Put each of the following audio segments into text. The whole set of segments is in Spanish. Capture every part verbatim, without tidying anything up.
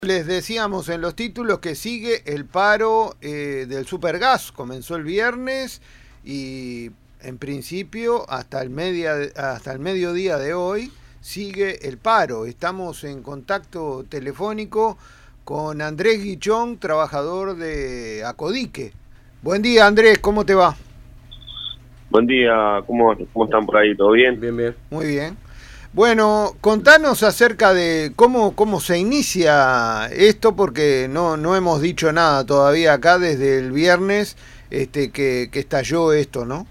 Les decíamos en los títulos que sigue el paro eh, del Supergas. Comenzó el viernes y en principio hasta el, media, hasta el mediodía de hoy sigue el paro. Estamos en contacto telefónico con Andrés Guichón, trabajador de Acodique. Buen día, Andrés, ¿cómo te va? Buen día, ¿cómo, cómo están por ahí? ¿Todo bien? Bien, bien. Muy bien. Bueno, contanos acerca de cómo cómo se inicia esto, porque no no hemos dicho nada todavía acá desde el viernes este que, que estalló esto, ¿no?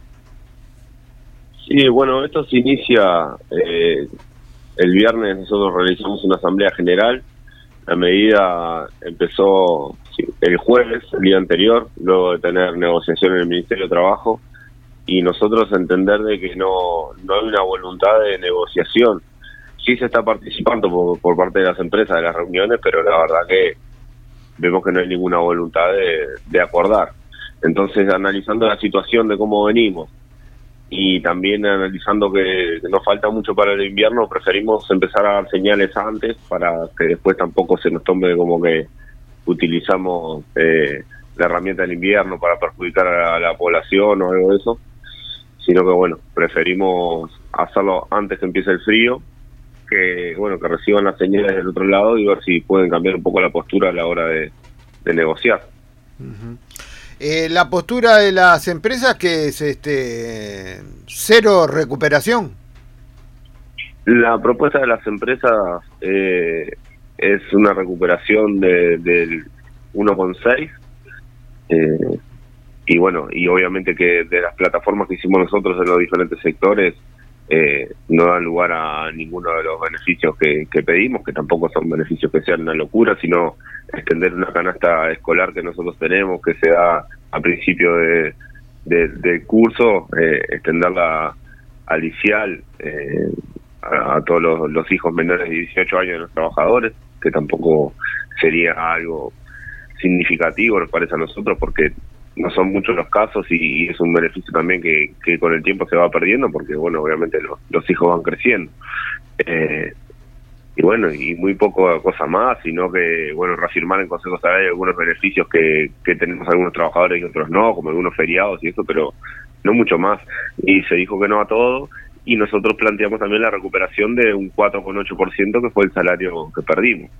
Sí, bueno, esto se inicia eh, el viernes. Nosotros realizamos una asamblea general. La medida empezó sí, el jueves, el día anterior, luego de tener negociación en el Ministerio de Trabajo, y nosotros entender de que no, no hay una voluntad de negociación. Sí se está participando por, por parte de las empresas de las reuniones, pero la verdad que vemos que no hay ninguna voluntad de, de acordar. Entonces, analizando la situación de cómo venimos y también analizando que, que nos falta mucho para el invierno, preferimos empezar a dar señales antes para que después tampoco se nos tome como que utilizamos eh, la herramienta del invierno para perjudicar a la, a la población o algo de eso, sino que bueno, preferimos hacerlo antes que empiece el frío, que bueno, que reciban las señales del otro lado y ver si pueden cambiar un poco la postura a la hora de, de negociar. Uh-huh. Eh, la postura de las empresas, que es este cero recuperación. La propuesta de las empresas eh, es una recuperación de, del uno coma seis, eh, y bueno, y obviamente que de las plataformas que hicimos nosotros en los diferentes sectores eh, no dan lugar a ninguno de los beneficios que, que pedimos, que tampoco son beneficios que sean una locura, sino extender una canasta escolar que nosotros tenemos, que se da a principio de, de, del curso, eh, extenderla al ICIAL, eh, a, a todos los, los hijos menores de dieciocho años de los trabajadores, que tampoco sería algo significativo, nos parece a nosotros, porque no son muchos los casos y, y es un beneficio también que, que con el tiempo se va perdiendo, porque bueno, obviamente los, los hijos van creciendo. Eh, y bueno, y muy poco cosa más, sino que, bueno, reafirmar en Consejo Salarial algunos beneficios que, que tenemos algunos trabajadores y otros no, como algunos feriados y eso, pero no mucho más. Y se dijo que no a todo, y nosotros planteamos también la recuperación de un cuatro coma ocho por ciento que fue el salario que perdimos.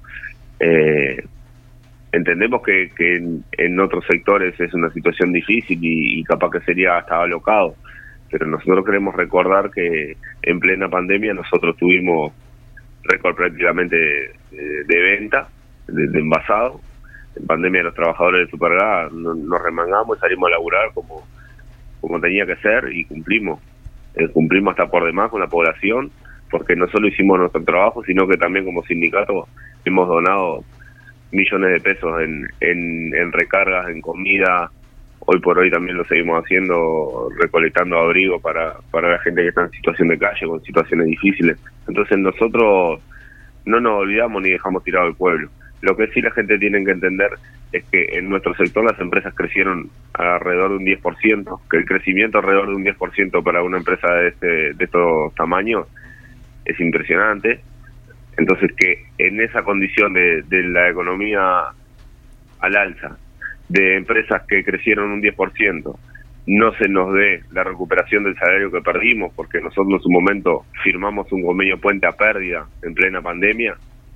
Eh, entendemos que, que en, en otros sectores es una situación difícil y, y capaz que sería hasta alocado, pero nosotros queremos recordar que en plena pandemia nosotros tuvimos récord prácticamente de, de venta, de, de envasado. En pandemia los trabajadores de Supergas nos, nos remangamos y salimos a laburar como, como tenía que ser y cumplimos. Eh, cumplimos hasta por demás con la población, porque no solo hicimos nuestro trabajo, sino que también como sindicato hemos donado millones de pesos en, en, en recargas, en comida. Hoy por hoy también lo seguimos haciendo, recolectando abrigo para, para la gente que está en situación de calle, con situaciones difíciles. Entonces nosotros no nos olvidamos ni dejamos tirado el pueblo. Lo que sí la gente tiene que entender es que en nuestro sector las empresas crecieron alrededor de un diez por ciento, que el crecimiento alrededor de un diez por ciento para una empresa de, este, de estos tamaños es impresionante. Entonces que en esa condición de, de la economía al alza, de empresas que crecieron un diez por ciento, no se nos dé la recuperación del salario que perdimos, porque nosotros en su momento firmamos un convenio puente a pérdida en plena pandemia,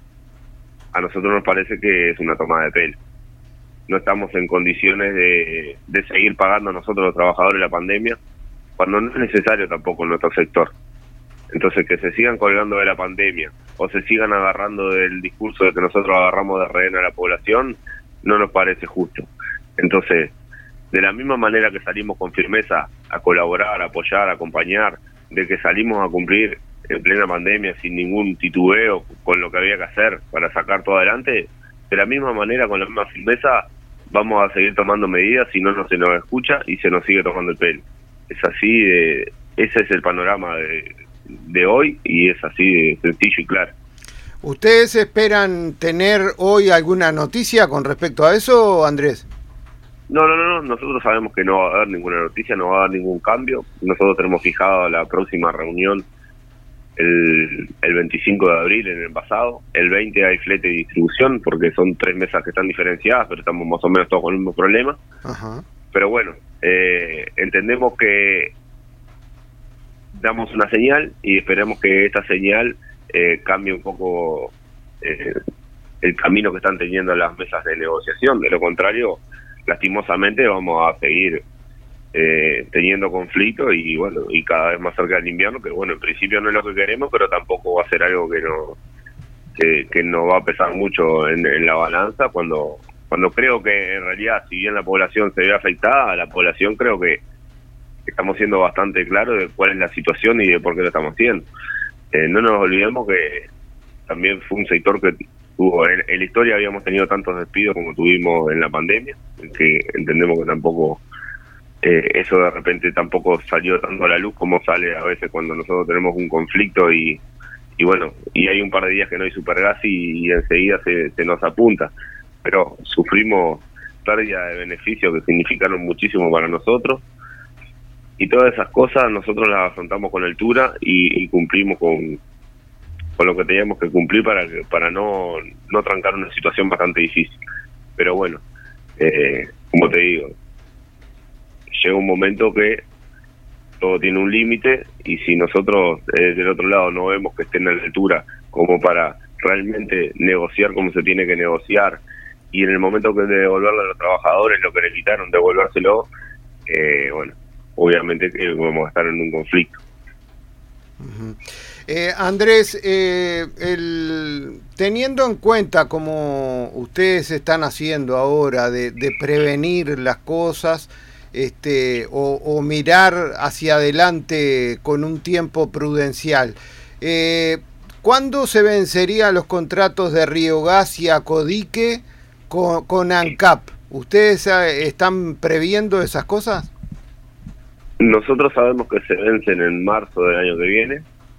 a nosotros nos parece que es una toma de pelo. No estamos en condiciones de, de seguir pagando a nosotros los trabajadores la pandemia, cuando no es necesario tampoco en nuestro sector. Entonces, que se sigan colgando de la pandemia o se sigan agarrando del discurso de que nosotros agarramos de rehén a la población, no nos parece justo. Entonces, de la misma manera que salimos con firmeza a colaborar, a apoyar, a acompañar, de que salimos a cumplir en plena pandemia sin ningún titubeo con lo que había que hacer para sacar todo adelante, de la misma manera, con la misma firmeza, vamos a seguir tomando medidas si no, no se nos escucha y se nos sigue tomando el pelo. Es así, de, ese es el panorama de, de hoy y es así de sencillo y claro. ¿Ustedes esperan tener hoy alguna noticia con respecto a eso, Andrés? No, no, no, nosotros sabemos que no va a haber ninguna noticia, no va a haber ningún cambio. Nosotros tenemos fijado la próxima reunión el, el veinticinco de abril en el pasado, el veinte hay flete y distribución, porque son tres mesas que están diferenciadas, pero estamos más o menos todos con el mismo problema. Ajá. Pero bueno, eh, entendemos que damos una señal y esperemos que esta señal eh, cambie un poco eh, el camino que están teniendo las mesas de negociación. De lo contrario, lastimosamente vamos a seguir eh, teniendo conflictos y bueno, y cada vez más cerca del invierno, que bueno, en principio no es lo que queremos, pero tampoco va a ser algo que no que, que nos va a pesar mucho en, en la balanza, cuando cuando creo que en realidad, si bien la población se ve afectada, la población creo que estamos siendo bastante claros de cuál es la situación y de por qué lo estamos haciendo. Eh, no nos olvidemos que también fue un sector que tuvo, en, en la historia habíamos tenido tantos despidos como tuvimos en la pandemia, que entendemos que tampoco eh, eso de repente tampoco salió tanto a la luz como sale a veces cuando nosotros tenemos un conflicto y, y bueno, y hay un par de días que no hay supergas y, y enseguida se, se nos apunta, pero sufrimos pérdida de beneficios que significaron muchísimo para nosotros. Y todas esas cosas nosotros las afrontamos con altura y, y cumplimos con, con lo que teníamos que cumplir para que, para no, no trancar una situación bastante difícil. Pero bueno, eh, como te digo, llega un momento que todo tiene un límite y si nosotros eh, del otro lado no vemos que estén a la altura como para realmente negociar como se tiene que negociar, y en el momento que de devolverle a los trabajadores lo que le quitaron, devolvérselo, eh, bueno, obviamente que vamos a estar en un conflicto. Uh-huh. eh, Andrés, eh, el, teniendo en cuenta como ustedes están haciendo ahora de, de prevenir las cosas, este, o, o mirar hacia adelante con un tiempo prudencial, eh, ¿cuándo se vencerían los contratos de Riogas y Acodique con, con ANCAP? ¿Ustedes están previendo esas cosas? Nosotros sabemos que se vencen en marzo del año que viene.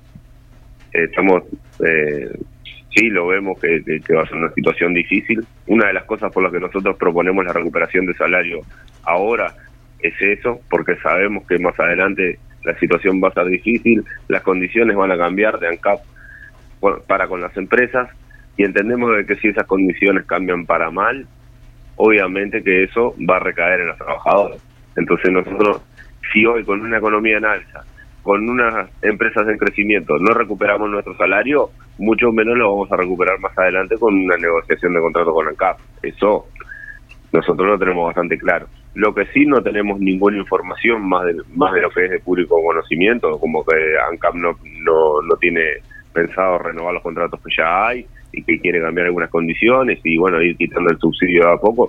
Eh, estamos, eh, sí, lo vemos que, que, que va a ser una situación difícil. Una de las cosas por las que nosotros proponemos la recuperación de salario ahora es eso, porque sabemos que más adelante la situación va a ser difícil, las condiciones van a cambiar de ANCAP para con las empresas, y entendemos de que si esas condiciones cambian para mal, obviamente que eso va a recaer en los trabajadores. Entonces nosotros, si hoy con una economía en alza, con unas empresas en crecimiento, no recuperamos nuestro salario, mucho menos lo vamos a recuperar más adelante con una negociación de contrato con ANCAP. Eso nosotros lo tenemos bastante claro. Lo que sí no tenemos ninguna información más de, más de lo que es de público conocimiento, como que ANCAP no, no, no tiene pensado renovar los contratos que ya hay y que quiere cambiar algunas condiciones y bueno, ir quitando el subsidio a poco.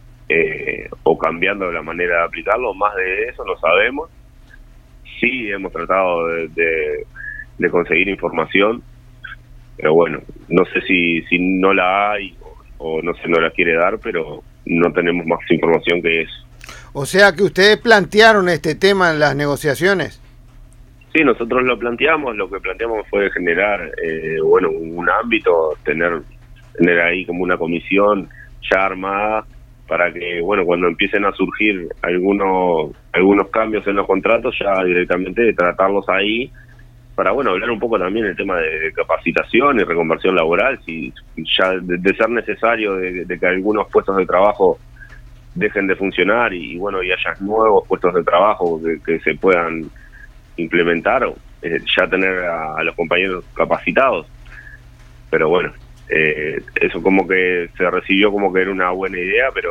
Eh, o cambiando la manera de aplicarlo, más de eso no sabemos. Sí hemos tratado de, de, de conseguir información, pero bueno, no sé si, si no la hay o, o no se no la quiere dar, pero no tenemos más información que eso. O sea que ustedes plantearon este tema en las negociaciones. Sí, nosotros lo planteamos, lo que planteamos fue generar eh, bueno, un ámbito, tener, tener ahí como una comisión ya armada, para que, bueno, cuando empiecen a surgir algunos algunos cambios en los contratos, ya directamente tratarlos ahí, para, bueno, hablar un poco también del tema de capacitación y reconversión laboral, si ya de, de ser necesario de, de que algunos puestos de trabajo dejen de funcionar y, y bueno, y haya nuevos puestos de trabajo que, que se puedan implementar, eh, ya tener a, a los compañeros capacitados. Pero bueno, Eh, eso como que se recibió como que era una buena idea, pero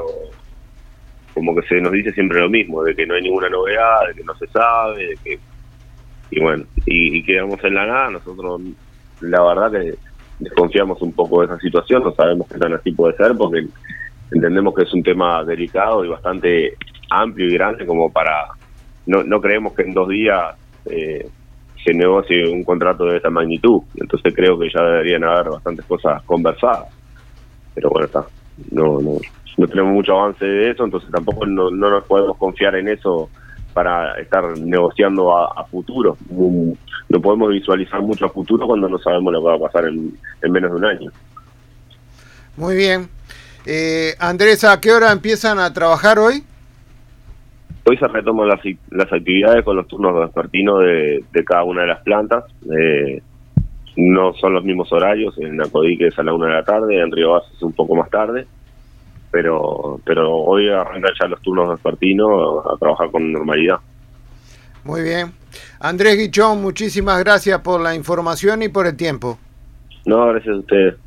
como que se nos dice siempre lo mismo, de que no hay ninguna novedad, de que no se sabe, de que y bueno, y, y quedamos en la nada. Nosotros la verdad que desconfiamos un poco de esa situación, no sabemos qué tan así puede ser, porque entendemos que es un tema delicado y bastante amplio y grande como para, no, no creemos que en dos días eh, se negocie un contrato de esta magnitud, entonces creo que ya deberían haber bastantes cosas conversadas, pero bueno, está, no no no tenemos mucho avance de eso, entonces tampoco no, no nos podemos confiar en eso para estar negociando a, a futuro. No podemos visualizar mucho a futuro cuando no sabemos lo que va a pasar en, en menos de un año. Muy bien. Eh, Andrés, ¿a qué hora empiezan a trabajar hoy? Hoy se retoman las, las actividades con los turnos vespertinos de, de cada una de las plantas. Eh, no son los mismos horarios. En Acodique es a la una de la tarde, en Río Bas es un poco más tarde, pero pero hoy arrancan ya los turnos vespertinos a trabajar con normalidad. Muy bien. Andrés Guichón, muchísimas gracias por la información y por el tiempo. No, gracias a ustedes.